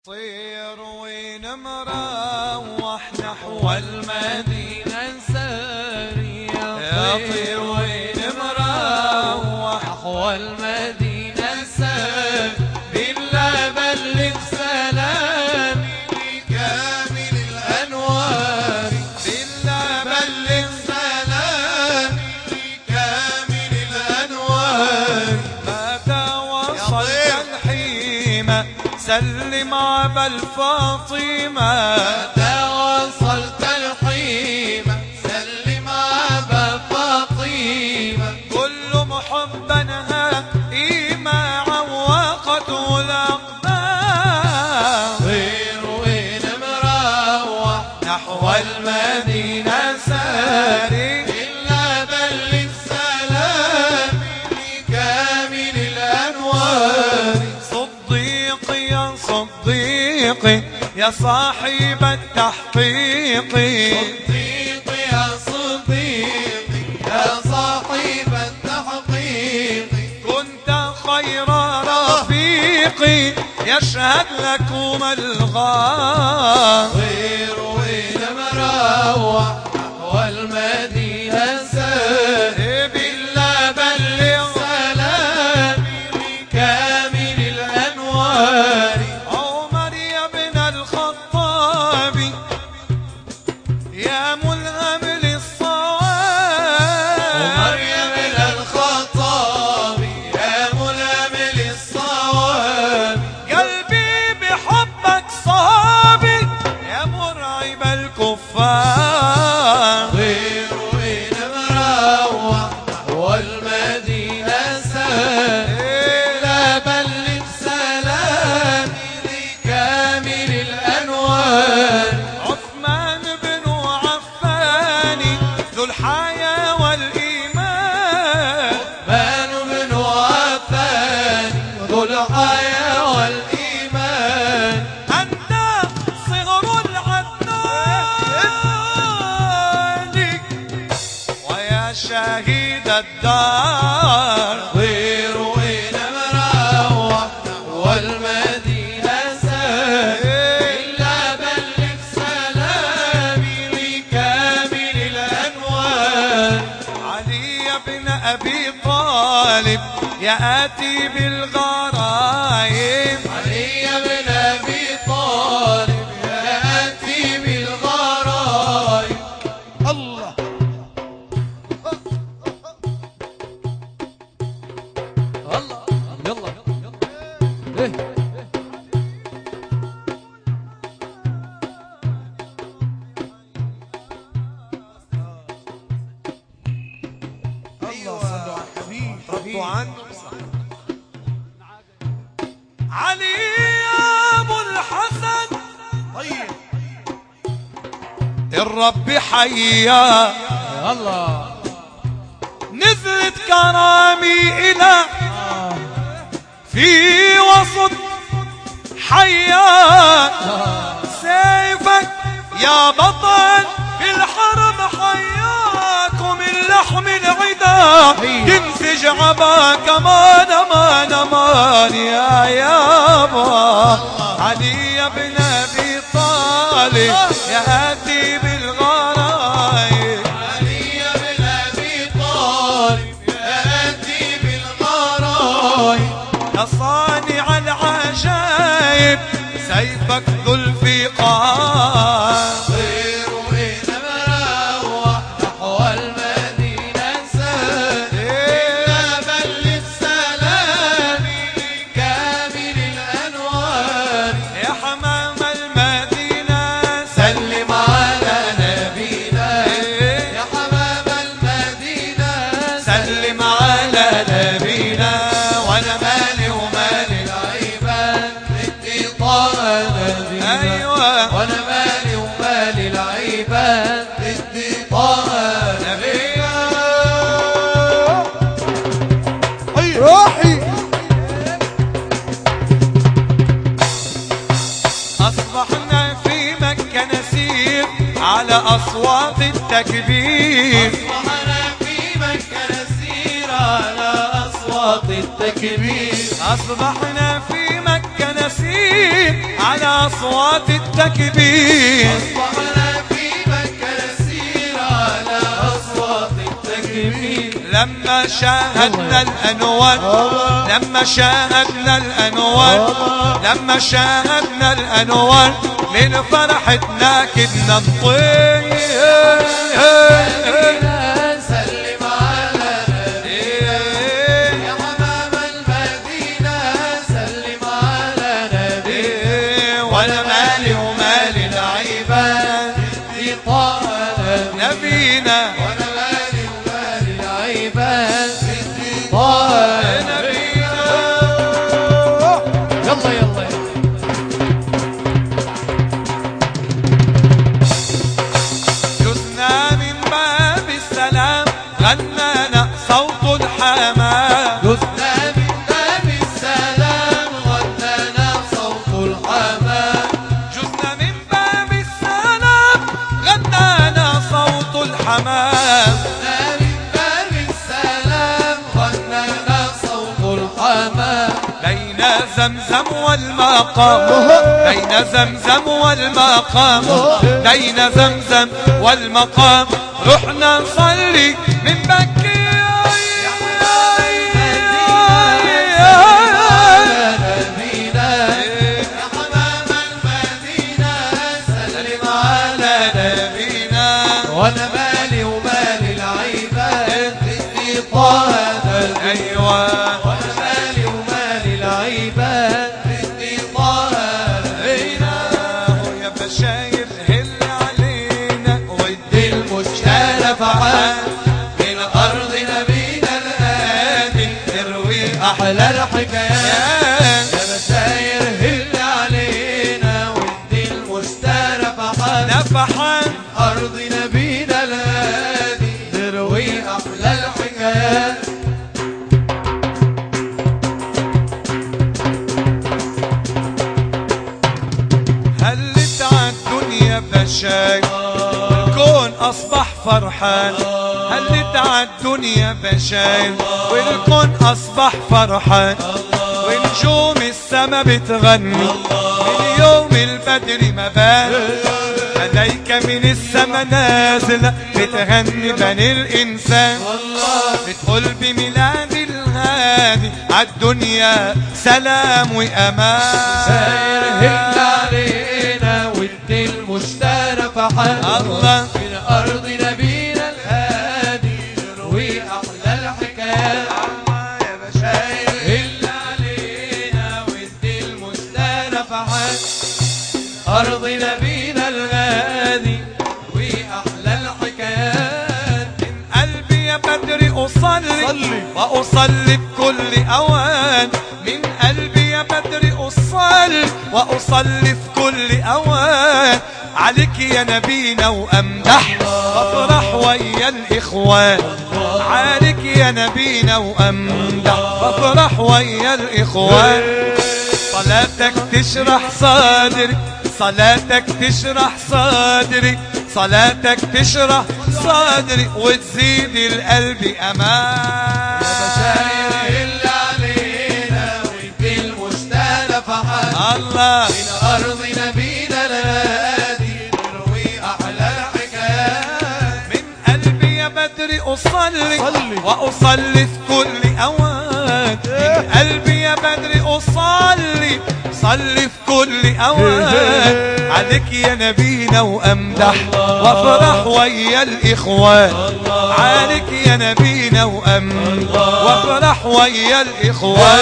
طير ونمروح نحو المدينة نساري، يا طير ونمروح نحو المدينة نساري، بالله بلغ سلامي لكامل الأنوار، بالله بلغ سلامي لكامل الأنوار، متى وصلت الحيمة سلم عبا الفاطمة، متى وصلت الحيمة سلم عبا الفاطمة، كل محبنها إيما عوقته الأقدام، طير ونمروح نحو المدينة ساري، إلا بلغ سلامي لكامل الأنوار، صديقي يا صاحب التحقيق، صديقي يا صديقي يا صاحب التحقيق، كنت خير رفيقي يشهد لكم الغار، طير ونمروح نحو المدينة ساري، بالله بلغ سلامي لكامل الأنوار، يا ملهم للصواب، ومريم للخطاب يا ملهم للصواب، قلبي بحبك صابي يا مرعب الكفار، طير ونمروح نحو المدينة ساري، لا بلغ سلامي لكامل الأنوار، ذو الحياة والإيمان، عثمان بن عفان ذو الحياة والإيمان، أنت صغر العدنان ويا شهيد الدار، طير ونمروح نحو المدينة ساري، إلا بلغ سلامي لكامل الأنوار، علي بن أبي طالب يأتي بالغرايب، علي بن أبي طالب يأتي بالغرايب، الله الله يلا إيه ربوا عنه علي أبو الحسن، طيب الرب حيا الله، نزلت كرامي إلى في وسط حيا، سيفك يا بطل في الحرب حياكم اللحم العدا، تنسج عباك امان امان امان يا يابا، علي بن ابي طالب ياتي بالغرايب، علي بن ابي طالب ياتي بالغرايب، يا صانع العجائب سيفك ذو الفقار، طير ونمروح نحو المدينة ساري، إلا بلغ سلامي لكامل الأنوار، يا حمام المدينة سلم على نبينا، يا حمام المدينة سلم على نبينا، وانا مالي ومال العباد بدي طه نبينا، ايوه وانا مالي ومال العباد بدي طه نبينا، روحي اصبحنا في مكة نسير على اصوات التكبير، اصبحنا في مكة نسير على اصوات التكبير، أصبحنا في مكة نسير على أصوات التكبير. أصبحنا في مكة نسير على أصوات التكبير. لما شاهدنا الأنوار، لما شاهدنا الأنوار، لما شاهدنا الأنوار، من فرحتنا كدنا نطير. سلم على نبينا يا حمام المدينة، سلم على نبينا. وأنا مالي ومال العباد في طه نبينا، وأنا مالي ومال العباد في طه نبينا. يلا يلا جزنا من باب السلام، غنانا صوت الحمام. جزنا من باب السلام، غنانا صوت الحمام. جزنا من باب السلام، غنانا صوت الحمام. جزنا من باب السلام، غنانا صوت الحمام. بين زمزم والمقام، بين زمزم والمقام، بين زمزم والمقام، رحنا نصلي من بكي. نبينا يا حمام المدينة، سلم على نبينا. وانا مالي ومال العباد في طه أيوة وانا مالي ومال العباد في طه نبينا. يا بشاير هل علينا ودي المشترف عاد من أرض نبينا الهادي، تروي أحلى الحكايات. أحيان. يا بشاير هل علينا ودي المشترف عاد نفحان أرض نبينا الهادي، تروي أحلى الحكايات. هلت عالدنيا بشاير، الكون أصبح فرحان. هلت عالدنيا بشاير، والكون أصبح فرحان. ونجوم السما بتغني من يوم البدر ما بان. ملايكة من السما نازلة بتغني بني الإنسان، بتقول بميلاد الهادي عالدنيا سلام وأمان. ساير هل علينا ودي المشترف عاد الله من أرض نبينا الهادي، تروي أحلى الحكايات. يا بشاير هل علينا ودي المشترف عاد أرض نبينا الهادي، تروي أحلى الحكايات. من قلبي يا بدري أصلي وأصلي بكل أوان. من قلبي يا بدري أصلي وأصلي في كل أوان. عليك يا نبينا وأمدح وافرح ويا الإخوان. عليك يا نبينا وأمدح وافرح ويا الإخوان. صلاتك تشرح صدري، صلاتك تشرح صدري، صلاتك تشرح صدري وتزيد القلب أمان. يا بشاير هل علينا ودي المشترف عاد الله من أرض نبينا الهادي، تروي أحلى الحكايات. من قلبي يا بدري أصلي وأصلي في كل أوان. من قلبي يا بدري أصلي صلي في كل أوان. عليك يا نبينا وأمدح وافرح ويا الإخوان. عليك يا نبينا وأمدح وافرح ويا الإخوان.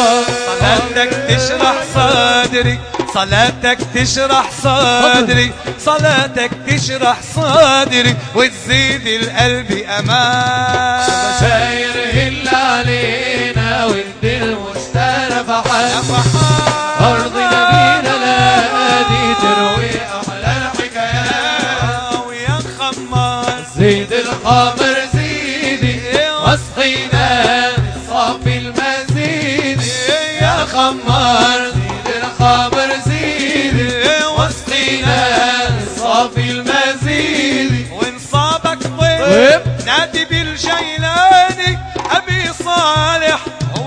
صلاتك تشرح صدري، صلاتك تشرح صدري، صلاتك تشرح صدري وتزيد القلب أمان. بشاير هل علينا ودي المشترف عاد أرض نبينا الهادي، تروي أحلى الحكايات. ويا خمار زيد الخمر زيدي واسقينا صافي المزيد. يا خمار زيد الخمر زيدي واسقينا صافي المزيد. وانصابك ضيف نادي بالجيلاني أبي صالح هو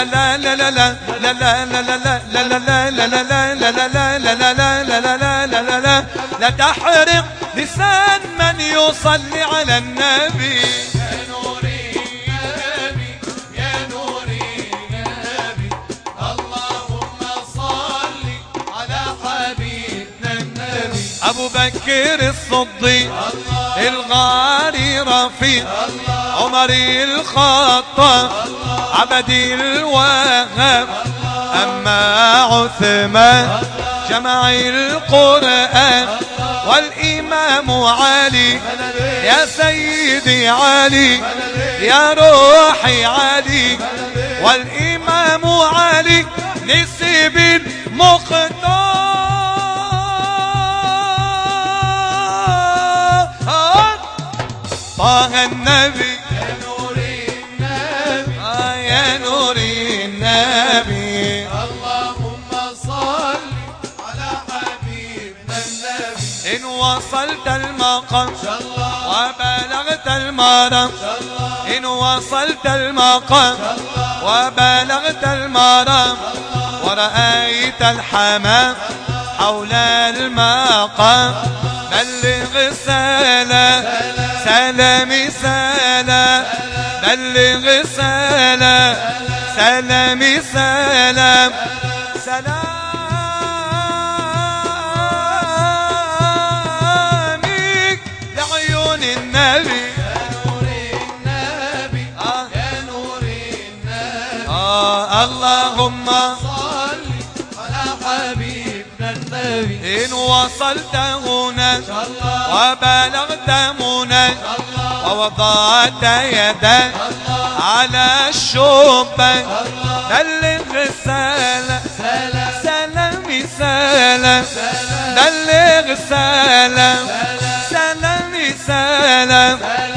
لا تحرق لسان من يصلي على النبي. يا نوري النبي يا نوري النبي اللهم صل على حبيبنا النبي. أبو بكر الصديق الغالي رفيق عمر الخطاب عبدي الوهاب أما عثمان جمع القرآن والإمام علي يا سيدي علي يا روحي علي والإمام علي نسب المختار طه النبي. يا نوري النبي يا نوري النبي اللهم صل على حبيبنا النبي. إن وصلت المقام الله وبلغت المرام إن وصلت المقام وبلغت المرام ورأيت الحمام حول المقام بلغ سلام سلامي سلام بلغ سلام سلامي سلام سلامي لعيون النبي. يا نوري النبي يا نوري النبي اللهم صل على حبيبنا النبي. إن وصلت هناك وبلغت مناك ووضعت يدك على الشباك بلغ سلام سلامي سلام بلغ سلام سلامي سلام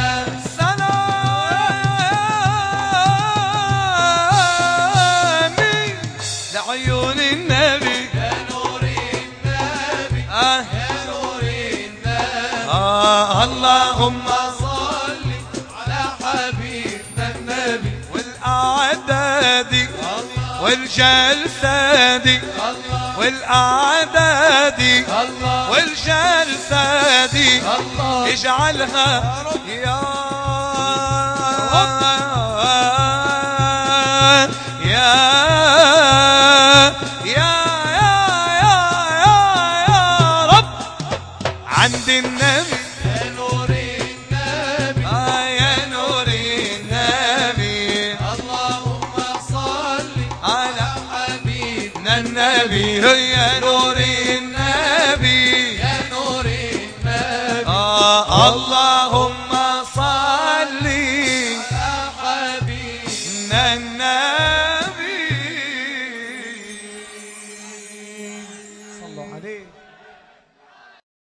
سلامي لعيون النبي. يا نوري النبي يا نوري النبي اللهم صل على حبيبنا النبي. والأعداد والجلسات والأعداد والجلسات اجعلها يا رب عند النبي. يا نوري النبي يا نور النبي اللهم صل على حبيبنا النبي يا نور النبي يا نوري النبي اللهم صل على حبيبنا النبي. صلوا عليه.